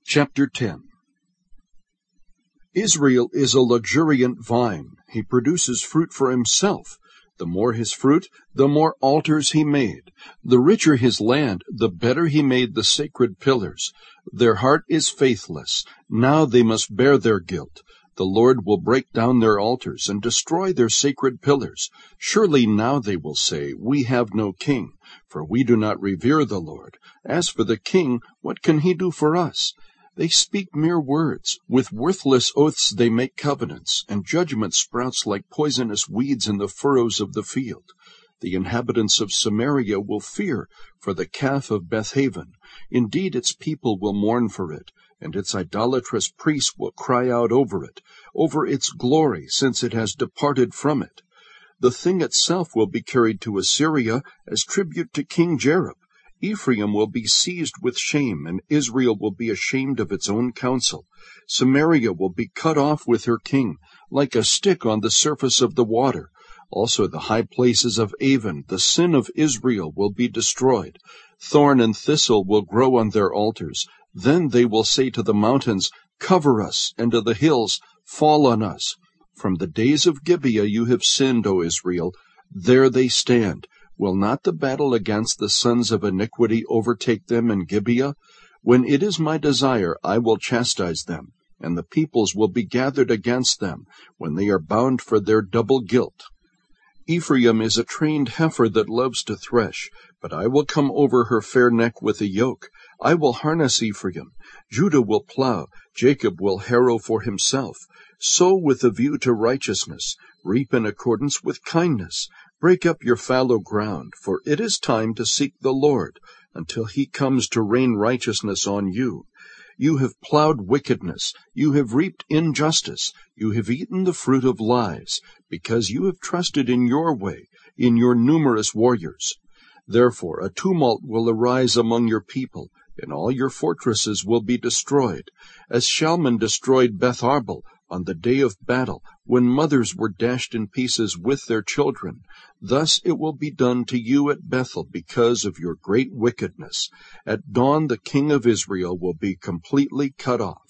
Chapter 10. Israel is a luxuriant vine. He produces fruit for himself. The more his fruit, the more altars he made. The richer his land, the better he made the sacred pillars. Their heart is faithless. Now they must bear their guilt. The Lord will break down their altars and destroy their sacred pillars. Surely now they will say, "We have no king, for we do not revere the Lord. As for the king, what can he do for us?" They speak mere words. With worthless oaths they make covenants, and judgment sprouts like poisonous weeds in the furrows of the field. The inhabitants of Samaria will fear for the calf of Bethaven. Indeed, its people will mourn for it, and its idolatrous priests will cry out over its glory, since it has departed from it. The thing itself will be carried to Assyria as tribute to King Jareb. Ephraim will be seized with shame, and Israel will be ashamed of its own counsel. Samaria will be cut off with her king, like a stick on the surface of the water. Also the high places of Avon, the sin of Israel, will be destroyed. Thorn and thistle will grow on their altars. Then they will say to the mountains, "Cover us," and to the hills, "Fall on us." From the days of Gibeah you have sinned, O Israel. There they stand. Will not the battle against the sons of iniquity overtake them in Gibeah? When it is my desire, I will chastise them, and the peoples will be gathered against them, when they are bound for their double guilt. Ephraim is a trained heifer that loves to thresh, but I will come over her fair neck with a yoke. I will harness Ephraim. Judah will plow, Jacob will harrow for himself. Sow with a view to righteousness, reap in accordance with kindness. Break up your fallow ground, for it is time to seek the Lord, until he comes to rain righteousness on you. You have plowed wickedness, you have reaped injustice, you have eaten the fruit of lies, because you have trusted in your way, in your numerous warriors. Therefore a tumult will arise among your people, and all your fortresses will be destroyed, as Shalman destroyed Beth Arbel on the day of battle, when mothers were dashed in pieces with their children. Thus it will be done to you at Bethel because of your great wickedness. At dawn the king of Israel will be completely cut off.